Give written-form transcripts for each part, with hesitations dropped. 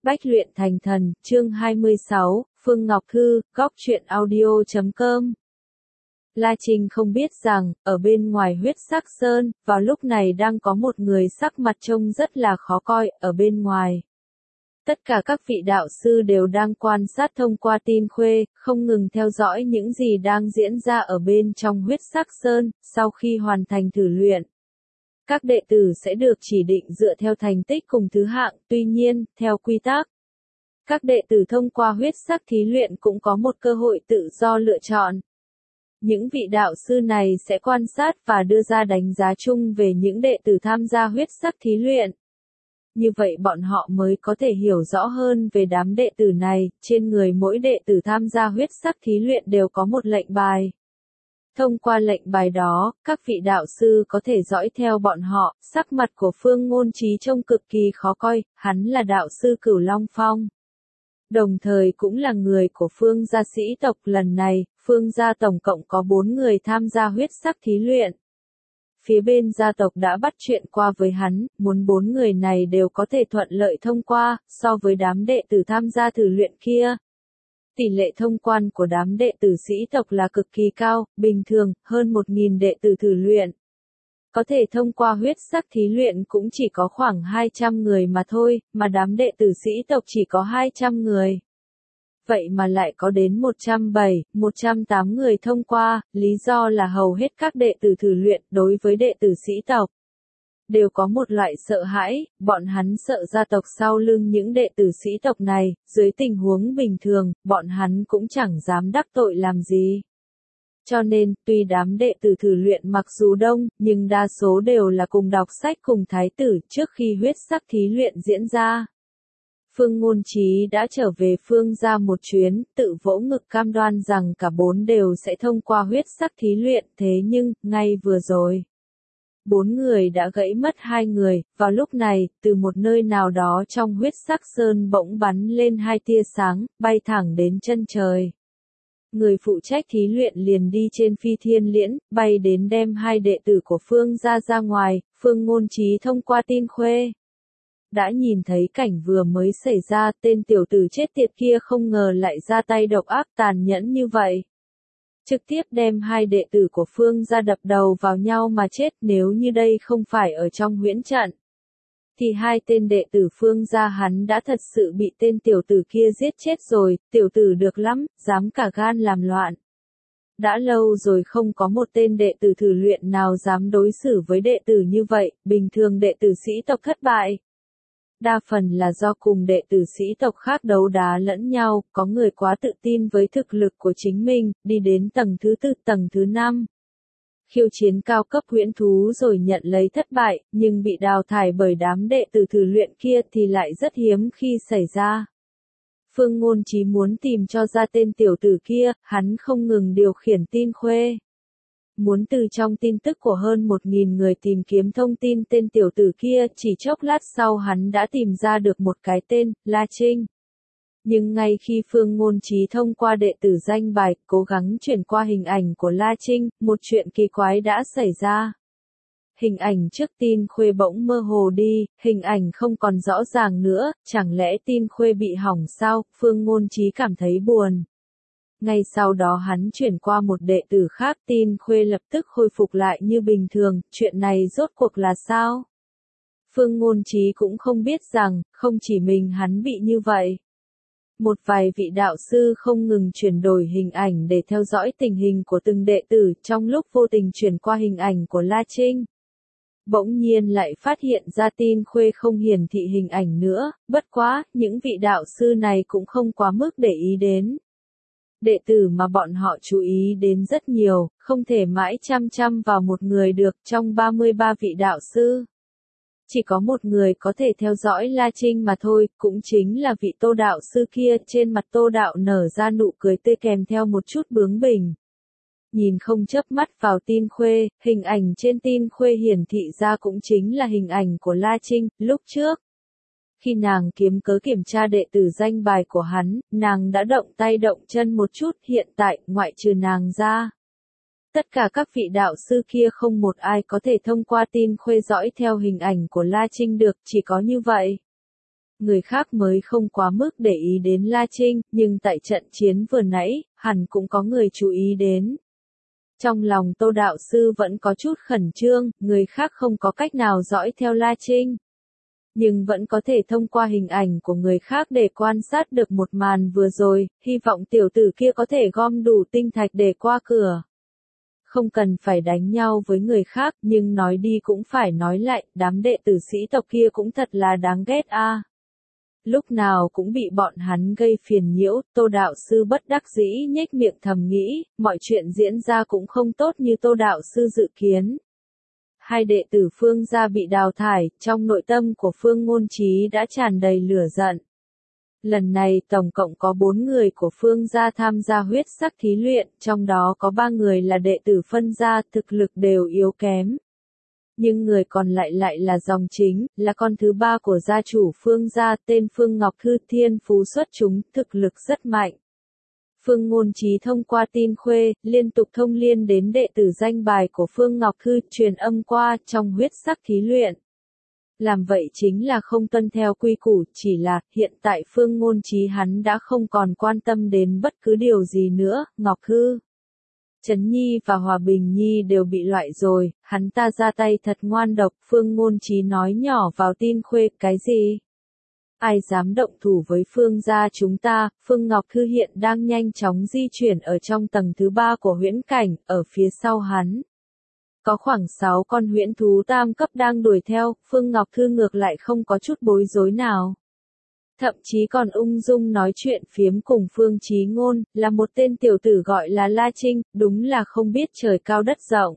Bách luyện thành thần, chương 26, Phương Ngọc Thư, góc truyện audio.com. La Trinh không biết rằng, ở bên ngoài huyết sắc sơn, vào lúc này đang có một người sắc mặt trông rất là khó coi, ở bên ngoài. Tất cả các vị đạo sư đều đang quan sát thông qua tin khuê, không ngừng theo dõi những gì đang diễn ra ở bên trong huyết sắc sơn, sau khi hoàn thành thử luyện. Các đệ tử sẽ được chỉ định dựa theo thành tích cùng thứ hạng, tuy nhiên, theo quy tắc, các đệ tử thông qua huyết sắc thí luyện cũng có một cơ hội tự do lựa chọn. Những vị đạo sư này sẽ quan sát và đưa ra đánh giá chung về những đệ tử tham gia huyết sắc thí luyện. Như vậy bọn họ mới có thể hiểu rõ hơn về đám đệ tử này, trên người mỗi đệ tử tham gia huyết sắc thí luyện đều có một lệnh bài. Thông qua lệnh bài đó, các vị đạo sư có thể dõi theo bọn họ, sắc mặt của Phương Ngôn Trí trông cực kỳ khó coi, hắn là đạo sư Cửu Long Phong. Đồng thời cũng là người của Phương gia sĩ tộc lần này, Phương gia tổng cộng có 4 người tham gia huyết sắc thí luyện. Phía bên gia tộc đã bắt chuyện qua với hắn, muốn 4 người này đều có thể thuận lợi thông qua, so với đám đệ tử tham gia thử luyện kia. Tỷ lệ thông quan của đám đệ tử sĩ tộc là cực kỳ cao, bình thường, hơn 1.000 đệ tử thử luyện. Có thể thông qua huyết sắc thí luyện cũng chỉ có khoảng 200 người mà thôi, mà đám đệ tử sĩ tộc chỉ có 200 người. Vậy mà lại có đến 107, 108 người thông qua, lý do là hầu hết các đệ tử thử luyện đối với đệ tử sĩ tộc đều có một loại sợ hãi, bọn hắn sợ gia tộc sau lưng những đệ tử sĩ tộc này, dưới tình huống bình thường, bọn hắn cũng chẳng dám đắc tội làm gì. Cho nên, tuy đám đệ tử thử luyện mặc dù đông, nhưng đa số đều là cùng đọc sách cùng thái tử trước khi huyết sắc thí luyện diễn ra. Phương Ngôn Trí đã trở về Phương gia một chuyến, tự vỗ ngực cam đoan rằng cả 4 đều sẽ thông qua huyết sắc thí luyện, thế nhưng, ngay vừa rồi, 4 người đã gãy mất 2 người, vào lúc này, từ một nơi nào đó trong huyết sắc sơn bỗng bắn lên 2 tia sáng, bay thẳng đến chân trời. Người phụ trách thí luyện liền đi trên phi thiên liễn, bay đến đem 2 đệ tử của Phương gia ra ngoài, Phương Ngôn Trí thông qua tin khuê. Đã nhìn thấy cảnh vừa mới xảy ra, tên tiểu tử chết tiệt kia không ngờ lại ra tay độc ác tàn nhẫn như vậy. Trực tiếp đem 2 đệ tử của Phương gia đập đầu vào nhau mà chết, nếu như đây không phải ở trong huyễn trận, thì 2 tên đệ tử Phương gia hắn đã thật sự bị tên tiểu tử kia giết chết rồi, tiểu tử được lắm, dám cả gan làm loạn. Đã lâu rồi không có một tên đệ tử thử luyện nào dám đối xử với đệ tử như vậy, bình thường đệ tử sĩ tộc thất bại. Đa phần là do cùng đệ tử sĩ tộc khác đấu đá lẫn nhau, có người quá tự tin với thực lực của chính mình, đi đến tầng thứ 4, tầng thứ 5. Khiêu chiến cao cấp huyễn thú rồi nhận lấy thất bại, nhưng bị đào thải bởi đám đệ tử thử luyện kia thì lại rất hiếm khi xảy ra. Phương Ngôn Trí muốn tìm cho ra tên tiểu tử kia, hắn không ngừng điều khiển tin khuê. Muốn từ trong tin tức của hơn 1.000 người tìm kiếm thông tin tên tiểu tử kia, chỉ chốc lát sau hắn đã tìm ra được một cái tên, La Trinh. Nhưng ngay khi Phương Ngôn Trí thông qua đệ tử danh bài, cố gắng chuyển qua hình ảnh của La Trinh, một chuyện kỳ quái đã xảy ra. Hình ảnh trước tin khuê bỗng mơ hồ đi, hình ảnh không còn rõ ràng nữa, chẳng lẽ tin khuê bị hỏng sao, Phương Ngôn Trí cảm thấy buồn. Ngay sau đó hắn chuyển qua một đệ tử khác, tin khuê lập tức khôi phục lại như bình thường, chuyện này rốt cuộc là sao? Phương Ngôn Trí cũng không biết rằng, không chỉ mình hắn bị như vậy. Một vài vị đạo sư không ngừng chuyển đổi hình ảnh để theo dõi tình hình của từng đệ tử, trong lúc vô tình chuyển qua hình ảnh của La Trinh. Bỗng nhiên lại phát hiện ra tin khuê không hiển thị hình ảnh nữa, bất quá, những vị đạo sư này cũng không quá mức để ý đến. Đệ tử mà bọn họ chú ý đến rất nhiều, không thể mãi chăm chăm vào một người được, trong 33 vị đạo sư. Chỉ có một người có thể theo dõi La Trinh mà thôi, cũng chính là vị Tô đạo sư kia, trên mặt Tô đạo nở ra nụ cười tươi kèm theo một chút bướng bỉnh. Nhìn không chớp mắt vào tin khuê, hình ảnh trên tin khuê hiển thị ra cũng chính là hình ảnh của La Trinh, lúc trước. Khi nàng kiếm cớ kiểm tra đệ tử danh bài của hắn, nàng đã động tay động chân một chút, hiện tại, ngoại trừ nàng ra. Tất cả các vị đạo sư kia không một ai có thể thông qua tin khuê dõi theo hình ảnh của La Trinh được, chỉ có như vậy. người khác mới không quá mức để ý đến La Trinh, nhưng tại trận chiến vừa nãy, hẳn cũng có người chú ý đến. Trong lòng Tô đạo sư vẫn có chút khẩn trương, người khác không có cách nào dõi theo La Trinh. Nhưng vẫn có thể thông qua hình ảnh của người khác để quan sát được một màn vừa rồi, hy vọng tiểu tử kia có thể gom đủ tinh thạch để qua cửa. Không cần phải đánh nhau với người khác, nhưng nói đi cũng phải nói lại, đám đệ tử sĩ tộc kia cũng thật là đáng ghét a. Lúc nào cũng bị bọn hắn gây phiền nhiễu, Tô đạo sư bất đắc dĩ nhếch miệng thầm nghĩ, mọi chuyện diễn ra cũng không tốt như Tô đạo sư dự kiến. Hai đệ tử Phương gia bị đào thải, trong nội tâm của Phương Ngôn Chí đã tràn đầy lửa giận. Lần này tổng cộng có 4 người của Phương gia tham gia huyết sắc thí luyện, trong đó có 3 người là đệ tử phân gia, thực lực đều yếu kém. Nhưng người còn lại là dòng chính, là con thứ 3 của gia chủ Phương gia, tên Phương Ngọc Thư, thiên phú xuất chúng, thực lực rất mạnh. Phương Ngôn Chí thông qua tin khuê, liên tục thông liên đến đệ tử danh bài của Phương Ngọc Thư, truyền âm qua trong huyết sắc thí luyện. Làm vậy chính là không tuân theo quy củ, chỉ là, hiện tại Phương Ngôn Chí hắn đã không còn quan tâm đến bất cứ điều gì nữa, Ngọc Thư. Trấn Nhi và Hòa Bình Nhi đều bị loại rồi, hắn ta ra tay thật ngoan độc, Phương Ngôn Chí nói nhỏ vào tin khuê, cái gì? Ai dám động thủ với Phương gia chúng ta, Phương Ngọc Thư hiện đang nhanh chóng di chuyển ở trong tầng thứ 3 của huyễn cảnh, ở phía sau hắn. Có khoảng 6 con huyễn thú tam cấp đang đuổi theo, Phương Ngọc Thư ngược lại không có chút bối rối nào. Thậm chí còn ung dung nói chuyện phiếm cùng Phương Chí Ngôn, là một tên tiểu tử gọi là La Trinh, đúng là không biết trời cao đất rộng.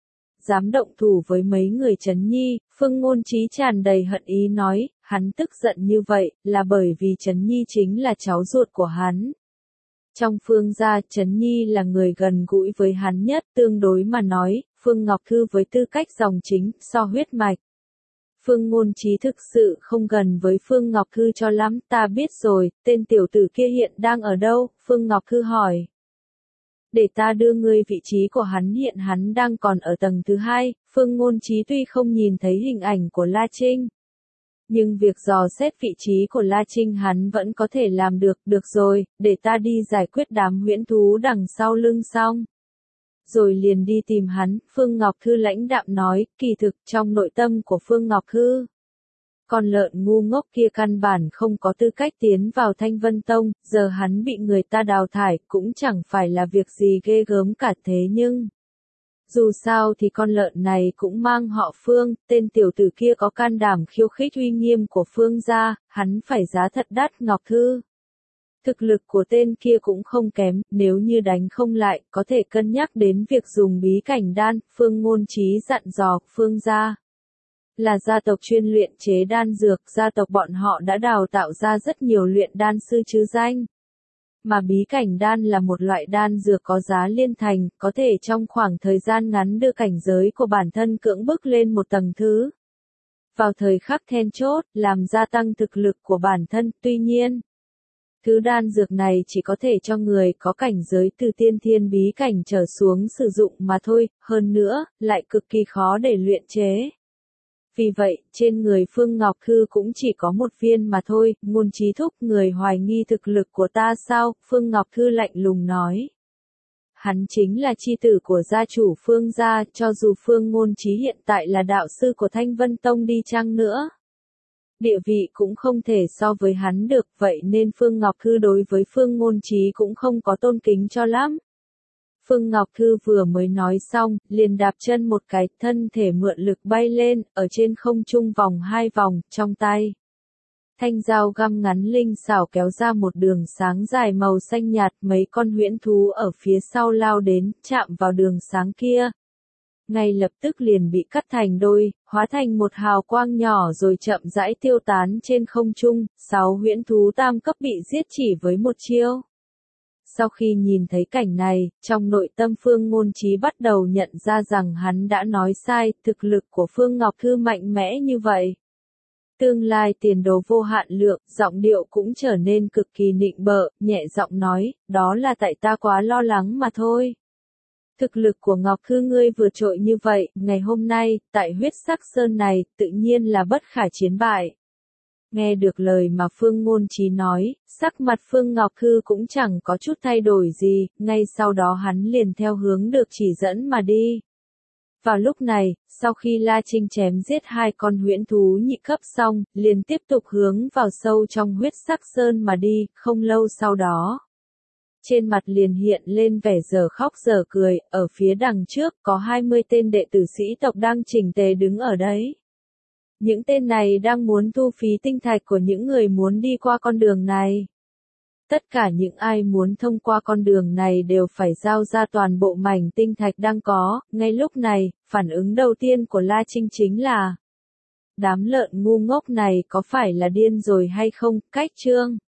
Dám động thủ với mấy người Trấn Nhi, Phương Ngôn Chí tràn đầy hận ý nói, hắn tức giận như vậy, là bởi vì Trấn Nhi chính là cháu ruột của hắn. Trong Phương gia, Trấn Nhi là người gần gũi với hắn nhất, tương đối mà nói, Phương Ngọc Thư với tư cách dòng chính, so huyết mạch. Phương Ngôn Chí thực sự không gần với Phương Ngọc Thư cho lắm, ta biết rồi, tên tiểu tử kia hiện đang ở đâu, Phương Ngọc Thư hỏi. Để ta đưa ngươi vị trí của hắn, hiện hắn đang còn ở tầng thứ 2, Phương Ngôn Chí tuy không nhìn thấy hình ảnh của La Trinh. Nhưng việc dò xét vị trí của La Trinh hắn vẫn có thể làm được, được rồi, để ta đi giải quyết đám huyễn thú đằng sau lưng xong. Rồi liền đi tìm hắn, Phương Ngọc Thư lãnh đạm nói, kỳ thực trong nội tâm của Phương Ngọc Thư. Con lợn ngu ngốc kia căn bản không có tư cách tiến vào Thanh Vân Tông, giờ hắn bị người ta đào thải cũng chẳng phải là việc gì ghê gớm cả thế nhưng. Dù sao thì con lợn này cũng mang họ Phương, tên tiểu tử kia có can đảm khiêu khích uy nghiêm của Phương gia, hắn phải giá thật đắt Ngọc Thư. Thực lực của tên kia cũng không kém, nếu như đánh không lại, có thể cân nhắc đến việc dùng bí cảnh đan, Phương Ngôn Chí dặn dò, Phương gia. Là gia tộc chuyên luyện chế đan dược, gia tộc bọn họ đã đào tạo ra rất nhiều luyện đan sư chứ danh. Mà bí cảnh đan là một loại đan dược có giá liên thành, có thể trong khoảng thời gian ngắn đưa cảnh giới của bản thân cưỡng bức lên một tầng thứ. Vào thời khắc then chốt, làm gia tăng thực lực của bản thân, tuy nhiên. Thứ đan dược này chỉ có thể cho người có cảnh giới từ tiên thiên bí cảnh trở xuống sử dụng mà thôi, hơn nữa, lại cực kỳ khó để luyện chế. Vì vậy, trên người Phương Ngọc Thư cũng chỉ có một viên mà thôi, Ngôn Chí thúc người hoài nghi thực lực của ta sao, Phương Ngọc Thư lạnh lùng nói. Hắn chính là chi tử của gia chủ Phương gia, cho dù Phương Ngôn Chí hiện tại là đạo sư của Thanh Vân Tông đi chăng nữa. Địa vị cũng không thể so với hắn được, vậy nên Phương Ngọc Thư đối với Phương Ngôn Chí cũng không có tôn kính cho lắm. Phương Ngọc Thư vừa mới nói xong, liền đạp chân một cái, thân thể mượn lực bay lên, ở trên không trung vòng 2 vòng, trong tay. Thanh dao găm ngắn linh xảo kéo ra một đường sáng dài màu xanh nhạt, mấy con huyễn thú ở phía sau lao đến, chạm vào đường sáng kia. Ngay lập tức liền bị cắt thành đôi, hóa thành một hào quang nhỏ rồi chậm rãi tiêu tán trên không trung, 6 huyễn thú tam cấp bị giết chỉ với một chiêu. Sau khi nhìn thấy cảnh này, trong nội tâm Phương Ngôn Chí bắt đầu nhận ra rằng hắn đã nói sai, thực lực của Phương Ngọc Thư mạnh mẽ như vậy. Tương lai tiền đồ vô hạn lượng, giọng điệu cũng trở nên cực kỳ nịnh bợ, nhẹ giọng nói, đó là tại ta quá lo lắng mà thôi. Thực lực của Ngọc Thư ngươi vượt trội như vậy, ngày hôm nay, tại huyết sắc sơn này, tự nhiên là bất khả chiến bại. Nghe được lời mà Phương Ngôn Chí nói, sắc mặt Phương Ngọc Thư cũng chẳng có chút thay đổi gì, ngay sau đó hắn liền theo hướng được chỉ dẫn mà đi. Vào lúc này, sau khi La Trinh chém giết 2 con huyễn thú nhị cấp xong, liền tiếp tục hướng vào sâu trong huyết sắc sơn mà đi, không lâu sau đó. Trên mặt liền hiện lên vẻ giờ khóc giờ cười, ở phía đằng trước có 20 tên đệ tử sĩ tộc đang chỉnh tề đứng ở đấy. Những tên này đang muốn thu phí tinh thạch của những người muốn đi qua con đường này. Tất cả những ai muốn thông qua con đường này đều phải giao ra toàn bộ mảnh tinh thạch đang có. Ngay lúc này, phản ứng đầu tiên của La Trinh chính là: đám lợn ngu ngốc này có phải là điên rồi hay không? Cách chương